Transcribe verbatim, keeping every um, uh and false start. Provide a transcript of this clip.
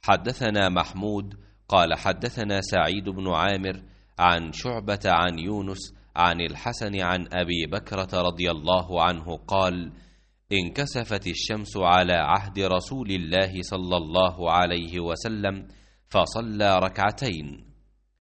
حدثنا محمود قال حدثنا سعيد بن عامر عن شعبة عن يونس عن الحسن عن أبي بكرة رضي الله عنه قال: انكسفت الشمس على عهد رسول الله صلى الله عليه وسلم فصلى ركعتين،